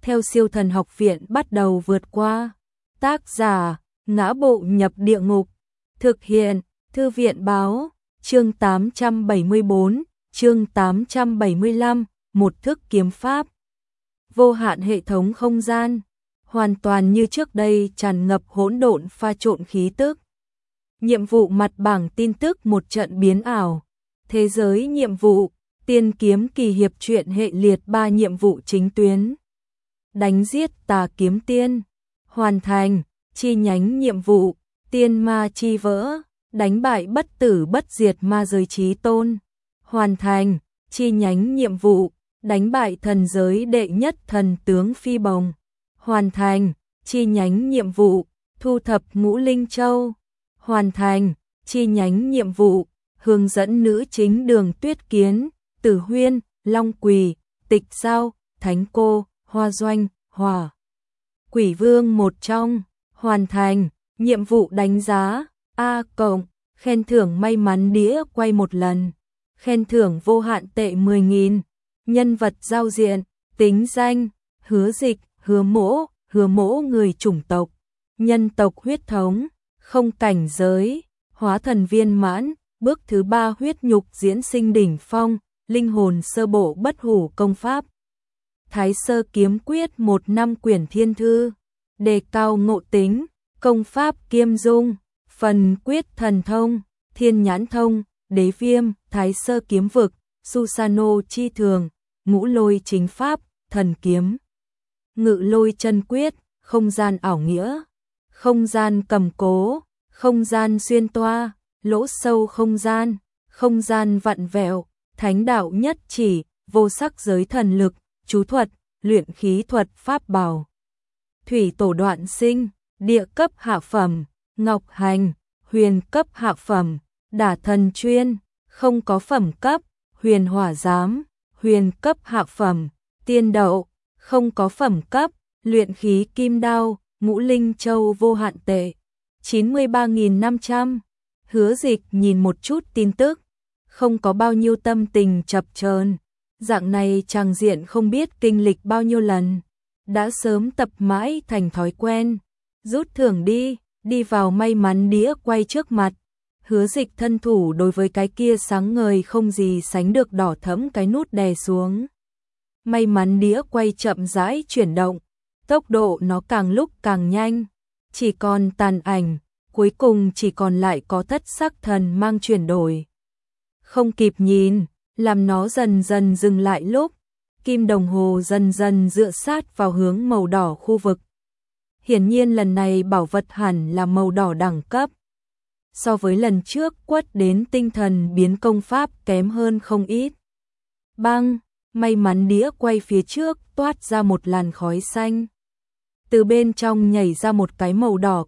theo Siêu Thần Học Viện bắt đầu vượt qua. Tác giả: Ngã Bộ Nhập Địa Ngục. Thực hiện: Thư viện báo. Chương 874, chương 875, một thức kiếm pháp. Vô hạn hệ thống không gian, hoàn toàn như trước đây tràn ngập hỗn độn pha trộn khí tức. Nhiệm vụ mặt bảng tin tức một trận biến ảo. Thế giới nhiệm vụ, tiên kiếm kỳ hiệp truyện hệ liệt 3 nhiệm vụ chính tuyến. Đánh giết tà kiếm tiên. Hoàn thành. Chi nhánh nhiệm vụ, tiên ma chi vỡ. Đánh bại bất tử bất diệt ma giới chí tôn. Hoàn thành. Chi nhánh nhiệm vụ, đánh bại thần giới đệ nhất thần tướng Phi Bồng. Hoàn thành. Chi nhánh nhiệm vụ, thu thập ngũ linh châu. Hoàn thành. Chi nhánh nhiệm vụ, hướng dẫn nữ chính Đường Tuyết Kiến, Tử Huyên, Long Quỳ, Tịch Giao, Thánh Cô, Hoa Doanh, Hỏa Quỷ Vương một trong. Hoàn thành. Nhiệm vụ đánh giá A+, khen thưởng may mắn đĩa quay một lần, khen thưởng vô hạn tệ 10.000. Nhân vật giao diện, tính danh, Hứa Dịch, Hứa Mỗ người chủng tộc, nhân tộc huyết thống, không cảnh giới, hóa thần viên mãn, bước thứ 3 huyết nhục diễn sinh đỉnh phong, linh hồn sơ bộ bất hủ công pháp. Thái Sơ Kiếm Quyết 1 năm quyển thiên thư, đề cao ngộ tính, công pháp kiêm dung, phần quyết thần thông, thiên nhãn thông, đế viêm, Thái Sơ Kiếm Vực, Susano chi thường, ngũ lôi chính pháp, thần kiếm, ngự lôi chân quyết, không gian ảo nghĩa, không gian cầm cố, không gian xuyên toa, lỗ sâu không gian vặn vẹo, thánh đạo nhất chỉ, vô sắc giới thần lực, chú thuật, luyện khí thuật pháp bảo. Thủy tổ đoạn sinh, địa cấp hạ phẩm, ngọc hành, huyền cấp hạ phẩm, đả thần chuyên, không có phẩm cấp, huyền hỏa giám, huyền cấp hạ phẩm, tiên đậu, không có phẩm cấp, luyện khí kim đao, ngũ linh châu vô hạn tệ, 93.500. Hứa Dịch nhìn một chút tin tức, không có bao nhiêu tâm tình chập chờn. Dạng này tràng diện không biết kinh lịch bao nhiêu lần, đã sớm tập mãi thành thói quen. Rút thưởng đi vào may mắn đĩa quay trước mặt. Hứa Dịch thân thủ đối với cái kia sáng ngời không gì sánh được đỏ thẫm cái nút đè xuống. May mắn đĩa quay chậm rãi chuyển động, tốc độ nó càng lúc càng nhanh, chỉ còn tàn ảnh, cuối cùng chỉ còn lại có thất sắc thần mang chuyển đổi. Không kịp nhìn, làm nó dần dần dừng lại lúc, kim đồng hồ dần dần dựa sát vào hướng màu đỏ khu vực. Hiển nhiên lần này bảo vật hẳn là màu đỏ đẳng cấp. So với lần trước quất đến tinh thần biến công pháp kém hơn không ít. Bang, may mắn đĩa quay phía trước toát ra một làn khói xanh. Từ bên trong nhảy ra một cái màu đỏ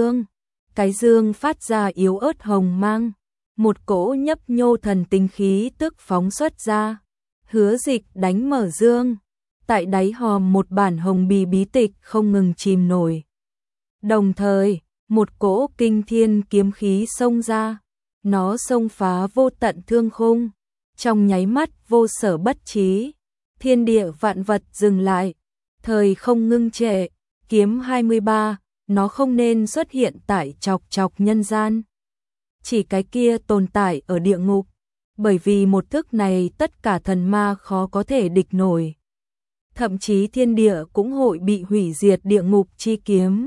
cái dương phát ra yếu ớt hồng mang. Một cỗ nhấp nhô thần tinh khí tức phóng xuất ra. Hứa Dịch đánh mở dương, tại đáy hòm một bản hồng bì bí tịch không ngừng chìm nổi. Đồng thời, một cỗ kinh thiên kiếm khí xông ra, nó xông phá vô tận thương khung, trong nháy mắt vô sở bất trí, thiên địa vạn vật dừng lại, thời không ngưng trệ, kiếm 23, nó không nên xuất hiện tại chọc nhân gian. Chỉ cái kia tồn tại ở địa ngục, bởi vì một thức này tất cả thần ma khó có thể địch nổi. Thậm chí thiên địa cũng hội bị hủy diệt địa ngục chi kiếm.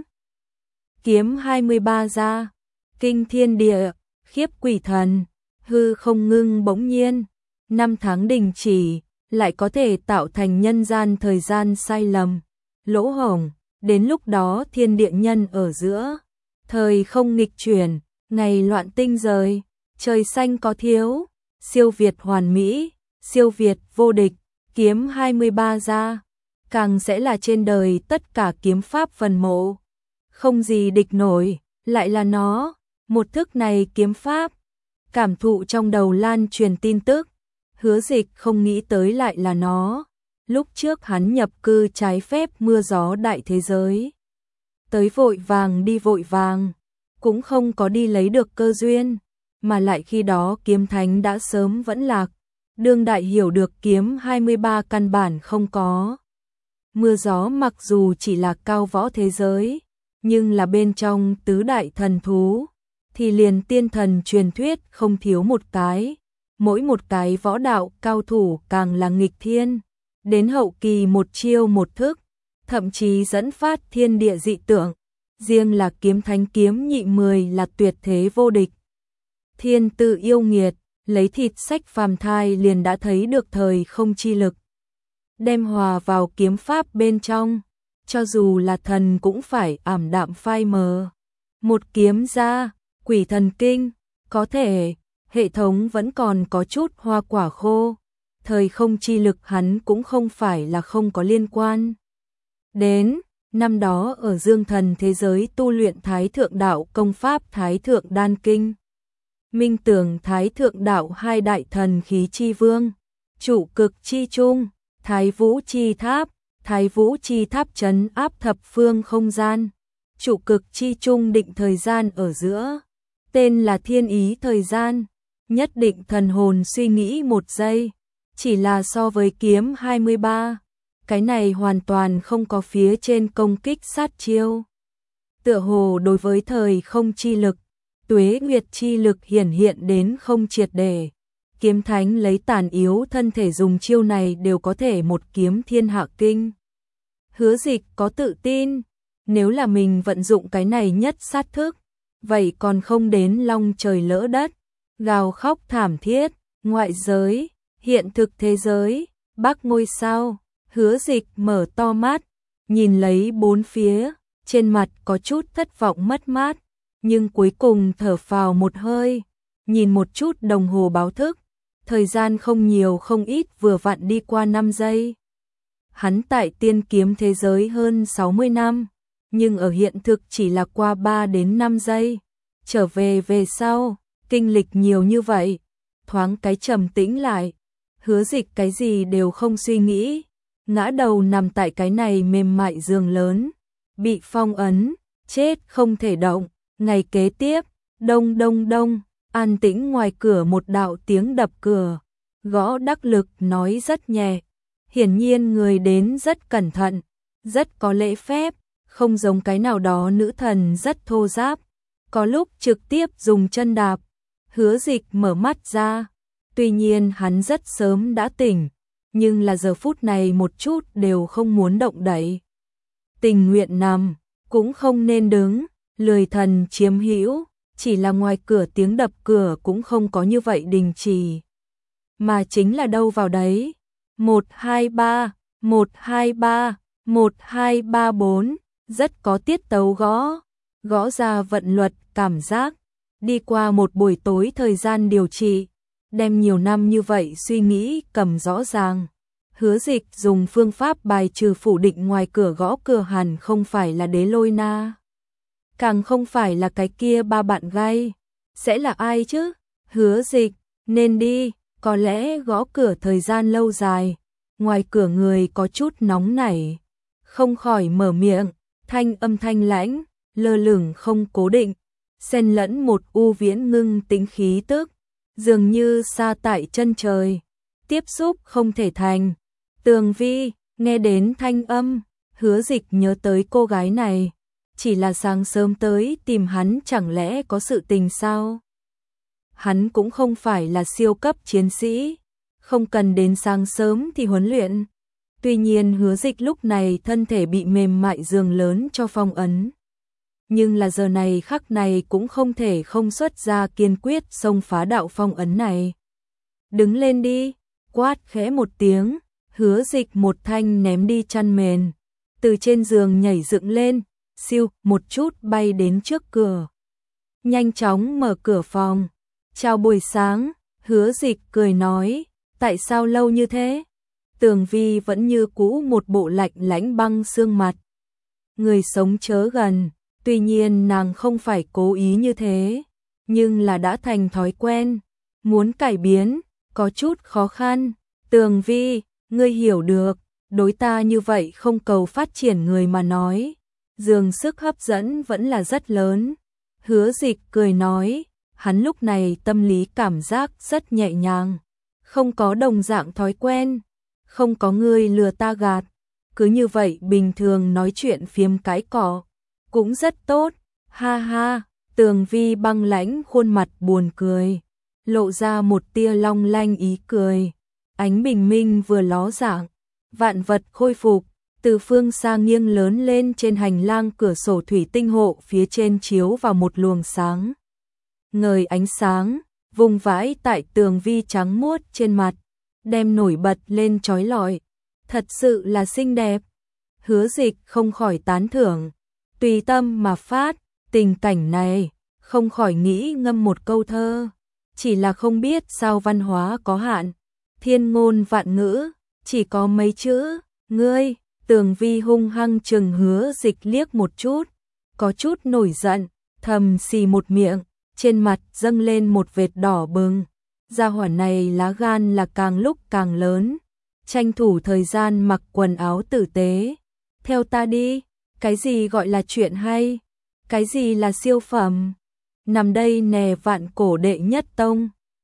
Kiếm 23 ra, kinh thiên địa, khiếp quỷ thần, hư không ngưng bỗng nhiên, 5 tháng đình chỉ, lại có thể tạo thành nhân gian thời gian sai lầm, lỗ hổng, đến lúc đó thiên địa nhân ở giữa, thời không nghịch chuyển, ngày loạn tinh rời, trời xanh có thiếu, siêu việt hoàn mỹ, siêu việt vô địch, kiếm 23 ra, càng sẽ là trên đời tất cả kiếm pháp phần mộ. Không gì địch nổi, lại là nó, một thức này kiếm pháp. Cảm thụ trong đầu lan truyền tin tức, Hứa Dịch không nghĩ tới lại là nó. Lúc trước hắn nhập cư trái phép mưa gió đại thế giới. Tới vội vàng đi vội vàng, cũng không có đi lấy được cơ duyên, mà lại khi đó kiếm thánh đã sớm vẫn lạc. Đương đại hiểu được kiếm 23 căn bản không có Mưa gió mặc dù chỉ là cao võ thế giới, nhưng là bên trong tứ đại thần thú, thì liền tiên thần truyền thuyết không thiếu một cái. Mỗi một cái võ đạo cao thủ càng là nghịch thiên, đến hậu kỳ một chiêu một thức, thậm chí dẫn phát thiên địa dị tượng. Riêng là kiếm thánh kiếm nhị 10 là tuyệt thế vô địch. Thiên tự yêu nghiệt, lấy thịt sách phàm thai liền đã thấy được thời không chi lực. Đem hòa vào kiếm pháp bên trong, cho dù là thần cũng phải ảm đạm phai mờ. Một kiếm ra, quỷ thần kinh, có thể, hệ thống vẫn còn có chút hoa quả khô. Thời không chi lực hắn cũng không phải là không có liên quan. Đến, năm đó ở dương thần thế giới tu luyện Thái Thượng Đạo công pháp Thái Thượng Đan Kinh. Minh tưởng Thái Thượng Đạo hai đại thần khí chi vương, chủ cực chi trung, Thái Vũ chi tháp, Thái Vũ chi tháp trấn áp thập phương không gian, chủ cực chi trung định thời gian ở giữa, tên là thiên ý thời gian, nhất định thần hồn suy nghĩ một giây, chỉ là so với kiếm 23, cái này hoàn toàn không có phía trên công kích sát chiêu. Tựa hồ đối với thời không chi lực, tuế nguyệt chi lực hiển hiện đến không triệt để. Kiếm thánh lấy tàn yếu thân thể dùng chiêu này đều có thể một kiếm thiên hạ kinh. Hứa Dịch có tự tin, nếu là mình vận dụng cái này nhất sát thức, vậy còn không đến long trời lỡ đất, gào khóc thảm thiết, ngoại giới, hiện thực thế giới, bắc ngôi sao. Hứa Dịch mở to mắt, nhìn lấy bốn phía, trên mặt có chút thất vọng mất mát, nhưng cuối cùng thở phào một hơi, nhìn một chút đồng hồ báo thức, thời gian không nhiều không ít vừa vặn đi qua 5 giây. Hắn tại tiên kiếm thế giới hơn 60 năm, nhưng ở hiện thực chỉ là qua 3 đến 5 giây. Trở về sau, kinh lịch nhiều như vậy, thoáng cái trầm tĩnh lại, Hứa Dịch cái gì đều không suy nghĩ, ngã đầu nằm tại cái này mềm mại giường lớn, bị phong ấn, chết không thể động. Ngày kế tiếp, đông đông đông, an tĩnh ngoài cửa một đạo tiếng đập cửa, gõ đắc lực nói rất nhẹ, hiển nhiên người đến rất cẩn thận, rất có lễ phép, không giống cái nào đó nữ thần rất thô ráp, có lúc trực tiếp dùng chân đạp. Hứa Dịch mở mắt ra, tuy nhiên hắn rất sớm đã tỉnh, nhưng là giờ phút này một chút đều không muốn động đậy. Tình nguyện nằm, cũng không nên đứng, lười thần chiếm hữu, chỉ là ngoài cửa tiếng đập cửa cũng không có như vậy đình chỉ. Mà chính là đâu vào đấy, 123, 123, 1234, rất có tiết tấu gõ ra vận luật cảm giác. Đi qua một buổi tối thời gian điều trị, đem nhiều năm như vậy suy nghĩ cầm rõ ràng. Hứa Dịch dùng phương pháp bài trừ phủ định ngoài cửa gõ cửa hẳn không phải là Đế Lôi Na, càng không phải là cái kia ba bạn gay, sẽ là ai chứ? Hứa Dịch, nên đi, có lẽ gõ cửa thời gian lâu dài, ngoài cửa người có chút nóng nảy, không khỏi mở miệng, thanh âm thanh lãnh, lơ lửng không cố định, xen lẫn một u viễn ngưng tĩnh khí tức, dường như xa tại chân trời, tiếp xúc không thể thành. Tường Vi, nghe đến thanh âm, Hứa Dịch nhớ tới cô gái này, chỉ là sáng sớm tới tìm hắn chẳng lẽ có sự tình sao? Hắn cũng không phải là siêu cấp chiến sĩ, không cần đến sáng sớm thì huấn luyện. Tuy nhiên Hứa Dịch lúc này thân thể bị mềm mại giường lớn cho phong ấn. Nhưng là giờ này khắc này cũng không thể không xuất ra kiên quyết xông phá đạo phong ấn này. Đứng lên đi, quát khẽ một tiếng, Hứa Dịch một thanh ném đi chăn mền, từ trên giường nhảy dựng lên, siêu một chút bay đến trước cửa. Nhanh chóng mở cửa phòng. Chào buổi sáng, Hứa Dịch cười nói, tại sao lâu như thế? Tường Vi vẫn như cũ một bộ lạnh lãnh băng xương mặt. Người sống chớ gần, tuy nhiên nàng không phải cố ý như thế, nhưng là đã thành thói quen, muốn cải biến, có chút khó khăn. Tường Vi, ngươi hiểu được, đối ta như vậy không cầu phát triển người mà nói, dường sức hấp dẫn vẫn là rất lớn. Hứa Dịch cười nói, hắn lúc này tâm lý cảm giác rất nhẹ nhàng, không có đồng dạng thói quen, không có người lừa ta gạt, cứ như vậy bình thường nói chuyện phiếm cái cỏ, cũng rất tốt, ha ha. Tường Vi băng lãnh khuôn mặt buồn cười, lộ ra một tia long lanh ý cười. Ánh bình minh vừa ló dạng, vạn vật khôi phục, từ phương xa nghiêng lớn lên trên hành lang cửa sổ thủy tinh hộ phía trên chiếu vào một luồng sáng. Ngời ánh sáng, vùng vãi tại Tường Vi trắng muốt trên mặt, đem nổi bật lên chói lọi. Thật sự là xinh đẹp. Hứa Dịch không khỏi tán thưởng, tùy tâm mà phát, tình cảnh này, không khỏi nghĩ ngâm một câu thơ. Chỉ là không biết sao văn hóa có hạn, thiên ngôn vạn ngữ, chỉ có mấy chữ, ngươi. Tường Vi hung hăng chừng Hứa Dịch liếc một chút, có chút nổi giận, thầm xì một miệng, trên mặt dâng lên một vệt đỏ bừng. Gia hỏa này lá gan là càng lúc càng lớn, tranh thủ thời gian mặc quần áo tử tế. Theo ta đi, cái gì gọi là chuyện hay, cái gì là siêu phẩm, nằm đây nè vạn cổ đệ nhất tông.